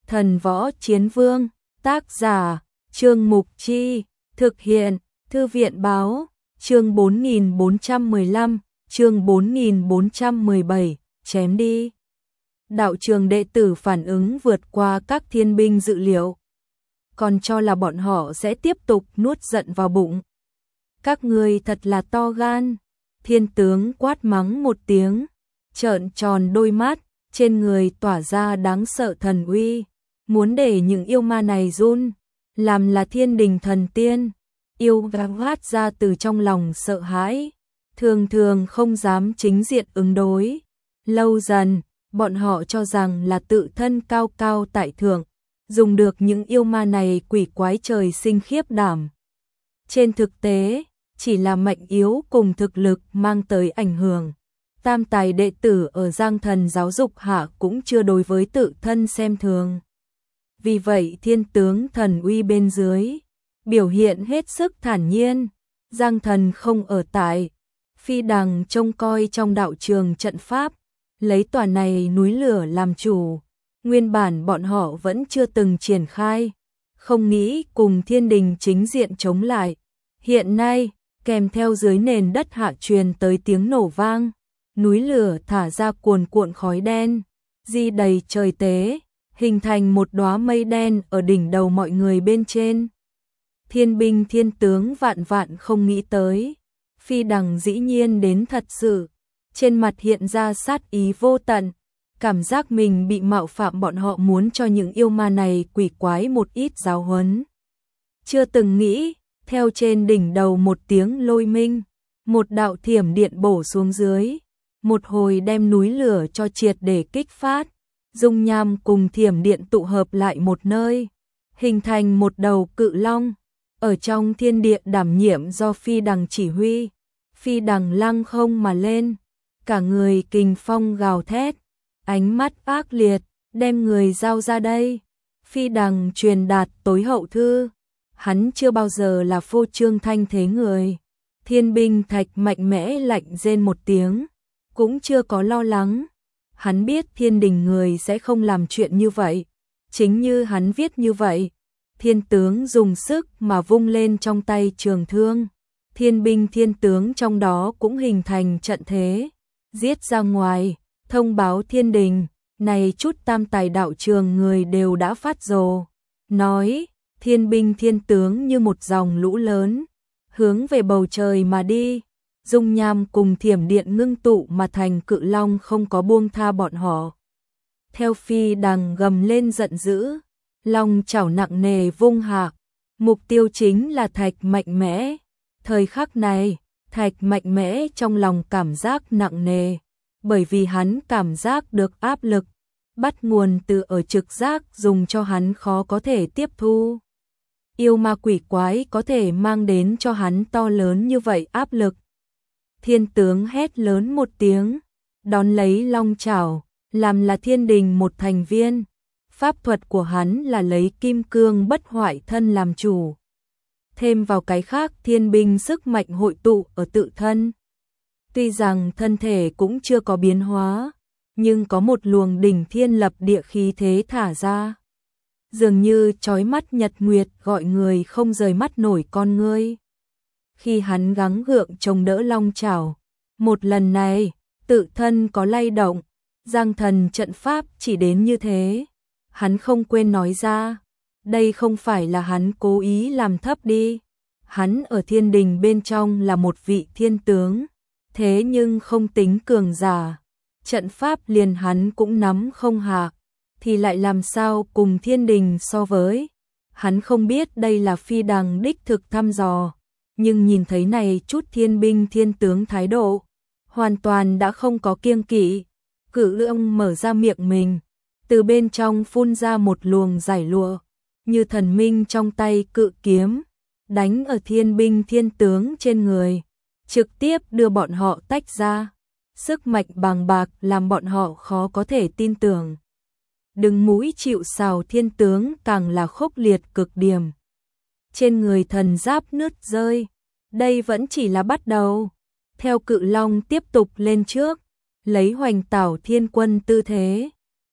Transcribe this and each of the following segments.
Thần Võ Chiến Vương, tác giả, Trương Mục Chi, thực hiện, Thư viện Báo, chương 4415, chương 4417, chém đi. Đạo trường đệ tử phản ứng vượt qua các thiên binh dự liệu, còn cho là bọn họ sẽ tiếp tục nuốt giận vào bụng. Các ngươi thật là to gan, thiên tướng quát mắng một tiếng, trợn tròn đôi mắt, trên người tỏa ra đáng sợ thần uy, muốn để những yêu ma này run, làm là thiên đình thần tiên, yêu gắt ra từ trong lòng sợ hãi, thường thường không dám chính diện ứng đối. Lâu dần, bọn họ cho rằng là tự thân cao cao tại thượng, dùng được những yêu ma này quỷ quái trời sinh khiếp đảm. Trên thực tế, chỉ là mệnh yếu cùng thực lực mang tới ảnh hưởng. Tam tài đệ tử ở Giang Thần giáo dục hạ cũng chưa đối với tự thân xem thường. Vì vậy thiên tướng thần uy bên dưới, biểu hiện hết sức thản nhiên. Giang Thần không ở tại, phi đằng trông coi trong đạo trường trận pháp, lấy tòa này núi lửa làm chủ. Nguyên bản bọn họ vẫn chưa từng triển khai, không nghĩ cùng thiên đình chính diện chống lại. Hiện nay, kèm theo dưới nền đất hạ truyền tới tiếng nổ vang, núi lửa thả ra cuồn cuộn khói đen, di đầy trời tế, hình thành một đóa mây đen ở đỉnh đầu mọi người bên trên. Thiên binh thiên tướng vạn vạn không nghĩ tới, phi đằng dĩ nhiên đến thật sự, trên mặt hiện ra sát ý vô tận, cảm giác mình bị mạo phạm, bọn họ muốn cho những yêu ma này quỷ quái một ít giáo huấn. Chưa từng nghĩ, theo trên đỉnh đầu một tiếng lôi minh, một đạo thiểm điện bổ xuống dưới, một hồi đem núi lửa cho triệt để kích phát, dung nham cùng thiểm điện tụ hợp lại một nơi, hình thành một đầu cự long, ở trong thiên địa đảm nhiệm do phi đằng chỉ huy. Phi đằng lăng không mà lên, cả người kình phong gào thét, ánh mắt ác liệt, đem người giao ra đây. Phi đằng truyền đạt tối hậu thư, hắn chưa bao giờ là phô trương thanh thế người. Thiên binh thạch mạnh mẽ lạnh rên một tiếng, cũng chưa có lo lắng. Hắn biết thiên đình người sẽ không làm chuyện như vậy. Chính như hắn viết như vậy, thiên tướng dùng sức mà vung lên trong tay trường thương. Thiên binh thiên tướng trong đó cũng hình thành trận thế, giết ra ngoài, thông báo thiên đình, này chút tam tài đạo trường người đều đã phát rồ. Nói, thiên binh thiên tướng như một dòng lũ lớn, hướng về bầu trời mà đi, dung nham cùng thiểm điện ngưng tụ mà thành cự long không có buông tha bọn họ. Theo phi đằng gầm lên giận dữ, long chảo nặng nề vung hạ, mục tiêu chính là thạch mạnh mẽ. Thời khắc này, thạch mạnh mẽ trong lòng cảm giác nặng nề, bởi vì hắn cảm giác được áp lực, bắt nguồn từ ở trực giác dùng cho hắn khó có thể tiếp thu. Yêu ma quỷ quái có thể mang đến cho hắn to lớn như vậy áp lực. Thiên tướng hét lớn một tiếng, đón lấy long chảo, làm là thiên đình một thành viên. Pháp thuật của hắn là lấy kim cương bất hoại thân làm chủ. Thêm vào cái khác thiên binh sức mạnh hội tụ ở tự thân. Tuy rằng thân thể cũng chưa có biến hóa, nhưng có một luồng đỉnh thiên lập địa khí thế thả ra. Dường như chói mắt nhật nguyệt gọi người không rời mắt nổi con ngươi. Khi hắn gắng gượng chống đỡ long chảo, một lần này, tự thân có lay động, Giang Thần trận pháp chỉ đến như thế. Hắn không quên nói ra, đây không phải là hắn cố ý làm thấp đi. Hắn ở thiên đình bên trong là một vị thiên tướng, thế nhưng không tính cường giả. Trận pháp liền hắn cũng nắm không hạ, thì lại làm sao cùng thiên đình so với. Hắn không biết đây là phi đằng đích thực thăm dò, nhưng nhìn thấy này chút thiên binh thiên tướng thái độ, hoàn toàn đã không có kiêng kỵ. Cự lưỡng mở ra miệng mình, từ bên trong phun ra một luồng giải lụa, như thần minh trong tay cự kiếm, đánh ở thiên binh thiên tướng trên người, trực tiếp đưa bọn họ tách ra. Sức mạnh bàng bạc làm bọn họ khó có thể tin tưởng. Đứng mũi chịu sào thiên tướng càng là khốc liệt cực điểm. Trên người thần giáp nứt rơi, đây vẫn chỉ là bắt đầu. Theo cự long tiếp tục lên trước, lấy hoành tảo thiên quân tư thế,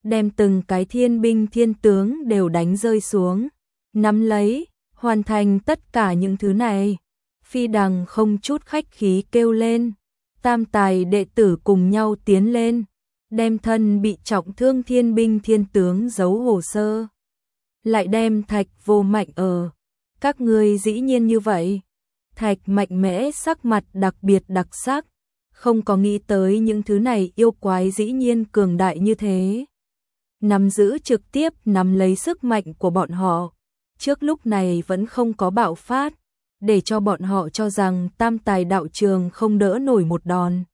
đem từng cái thiên binh thiên tướng đều đánh rơi xuống, nắm lấy, hoàn thành tất cả những thứ này. Phi Đằng không chút khách khí kêu lên, tam tài đệ tử cùng nhau tiến lên, đem thân bị trọng thương thiên binh thiên tướng giấu hồ sơ, lại đem Thạch Vô Mạnh ở. Các ngươi dĩ nhiên như vậy. Thạch Mạnh Mẽ sắc mặt đặc biệt đặc sắc, không có nghĩ tới những thứ này yêu quái dĩ nhiên cường đại như thế. Nắm giữ trực tiếp nắm lấy sức mạnh của bọn họ, trước lúc này vẫn không có bạo phát, để cho bọn họ cho rằng tam tài đạo trường không đỡ nổi một đòn.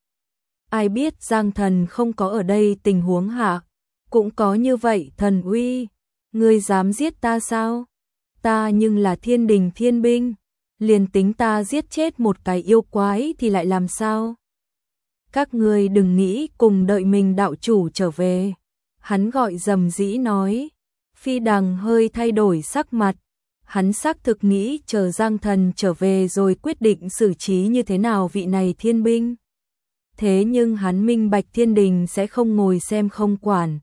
Ai biết Giang Thần không có ở đây tình huống hạ, cũng có như vậy thần uy. Ngươi dám giết ta sao? Ta nhưng là thiên đình thiên binh, liền tính ta giết chết một cái yêu quái thì lại làm sao? Các ngươi đừng nghĩ cùng đợi mình đạo chủ trở về. Hắn gọi dầm dĩ nói. Phi Đằng hơi thay đổi sắc mặt. Hắn xác thực nghĩ chờ Giang Thần trở về rồi quyết định xử trí như thế nào vị này thiên binh. Thế nhưng hắn minh bạch thiên đình sẽ không ngồi xem không quản.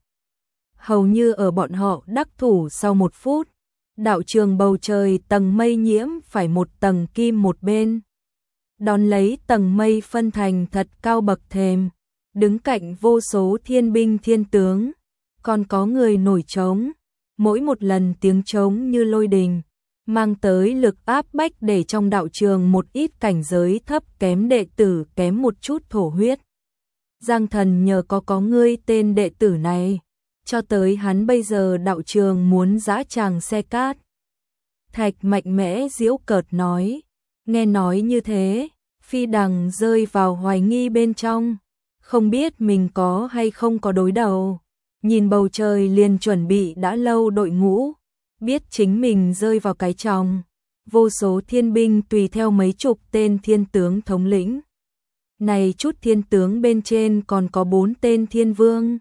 Hầu như ở bọn họ đắc thủ sau 1 phút, đạo trường bầu trời tầng mây nhiễm phải một tầng kim một bên. Đón lấy tầng mây phân thành thật cao bậc thềm, đứng cạnh vô số thiên binh thiên tướng, còn có người nổi trống, mỗi một lần tiếng trống như lôi đình, mang tới lực áp bách để trong đạo trường một ít cảnh giới thấp kém đệ tử kém một chút thổ huyết. Giang Thần nhờ có ngươi tên đệ tử này, cho tới hắn bây giờ đạo trường muốn giã tràng xe cát. Thạch Mạnh Mẽ giễu cợt nói, nghe nói như thế, Phi Đằng rơi vào hoài nghi bên trong, không biết mình có hay không có đối đầu. Nhìn bầu trời liền chuẩn bị đã lâu đội ngũ, biết chính mình rơi vào cái tròng, vô số thiên binh tùy theo mấy chục tên thiên tướng thống lĩnh. Này chút thiên tướng bên trên còn có 4 tên thiên vương.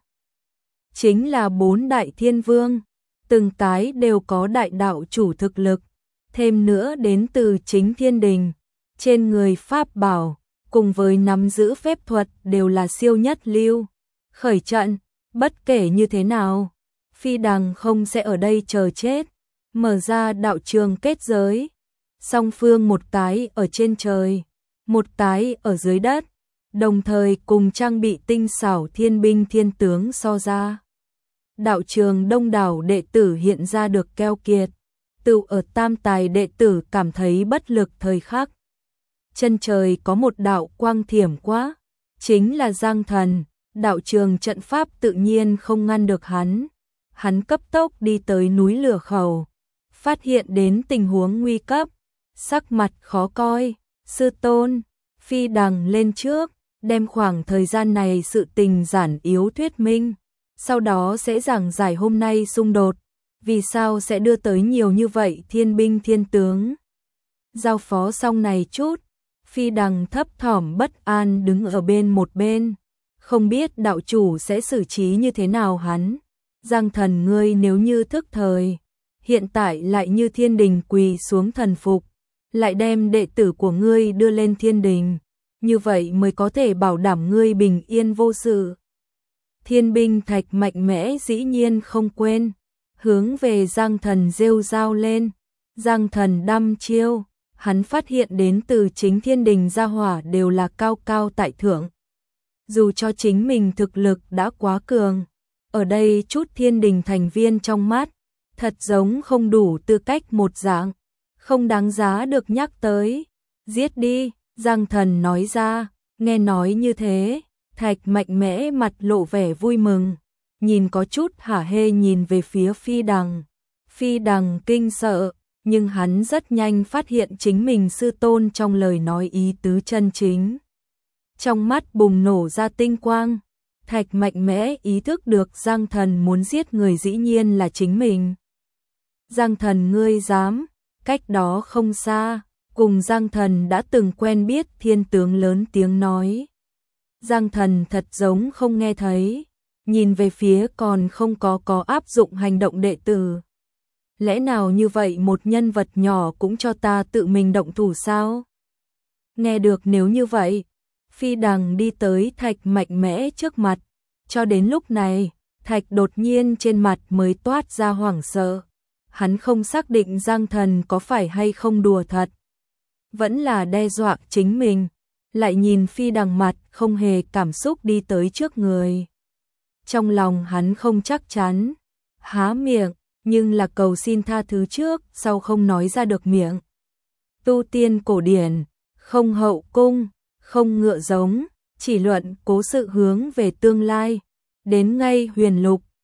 Chính là 4 đại thiên vương, từng cái đều có đại đạo chủ thực lực, thêm nữa đến từ chính thiên đình, trên người pháp bảo, cùng với nắm giữ phép thuật đều là siêu nhất lưu. Khởi trận, bất kể như thế nào, Phi Đằng không sẽ ở đây chờ chết, mở ra đạo trường kết giới. Song phương một cái ở trên trời, một cái ở dưới đất, đồng thời cùng trang bị tinh xảo thiên binh thiên tướng so ra. Đạo trường đông đảo đệ tử hiện ra được keo kiệt, tự ở tam tài đệ tử cảm thấy bất lực thời khắc. Chân trời có một đạo quang thiểm quá, chính là Giang Thần, đạo trường trận pháp tự nhiên không ngăn được hắn. Hắn cấp tốc đi tới núi lửa khẩu, phát hiện đến tình huống nguy cấp, sắc mặt khó coi, sư tôn, Phi Đằng lên trước, đem khoảng thời gian này sự tình giản yếu thuyết minh, sau đó sẽ giảng giải hôm nay xung đột, vì sao sẽ đưa tới nhiều như vậy thiên binh thiên tướng. Giao phó xong này chút, Phi Đằng thấp thỏm bất an đứng ở một bên, không biết đạo chủ sẽ xử trí như thế nào hắn. Giang Thần ngươi nếu như thức thời, hiện tại lại như thiên đình quỳ xuống thần phục, lại đem đệ tử của ngươi đưa lên thiên đình, như vậy mới có thể bảo đảm ngươi bình yên vô sự. Thiên binh Thạch Mạnh Mẽ dĩ nhiên không quên, hướng về Giang Thần rêu rao lên. Giang Thần đăm chiêu, hắn phát hiện đến từ chính thiên đình gia hỏa đều là cao cao tại thượng. Dù cho chính mình thực lực đã quá cường, ở đây chút thiên đình thành viên trong mắt, thật giống không đủ tư cách một dạng, không đáng giá được nhắc tới. Giết đi, Giang Thần nói ra, nghe nói như thế, Thạch Mạnh Mẽ mặt lộ vẻ vui mừng, nhìn có chút hả hê nhìn về phía Phi Đằng. Phi Đằng kinh sợ, nhưng hắn rất nhanh phát hiện chính mình sư tôn trong lời nói ý tứ chân chính. Trong mắt bùng nổ ra tinh quang, Thạch Mạnh Mẽ ý thức được Giang Thần muốn giết người dĩ nhiên là chính mình. Giang Thần ngươi dám, cách đó không xa, cùng Giang Thần đã từng quen biết thiên tướng lớn tiếng nói. Giang Thần thật giống không nghe thấy, nhìn về phía còn không có áp dụng hành động đệ tử. Lẽ nào như vậy một nhân vật nhỏ cũng cho ta tự mình động thủ sao? Nghe được nếu như vậy, Phi Đằng đi tới Thạch Mạnh Mẽ trước mặt, cho đến lúc này, Thạch đột nhiên trên mặt mới toát ra hoảng sợ. Hắn không xác định Giang Thần có phải hay không đùa thật, vẫn là đe dọa chính mình, lại nhìn Phi Đằng mặt không hề cảm xúc đi tới trước người. Trong lòng hắn không chắc chắn, há miệng, nhưng là cầu xin tha thứ trước, sau không nói ra được miệng. Tu tiên cổ điển, không hậu cung, không ngựa giống, chỉ luận cố sự hướng về tương lai. Đến ngay Huyền Lục,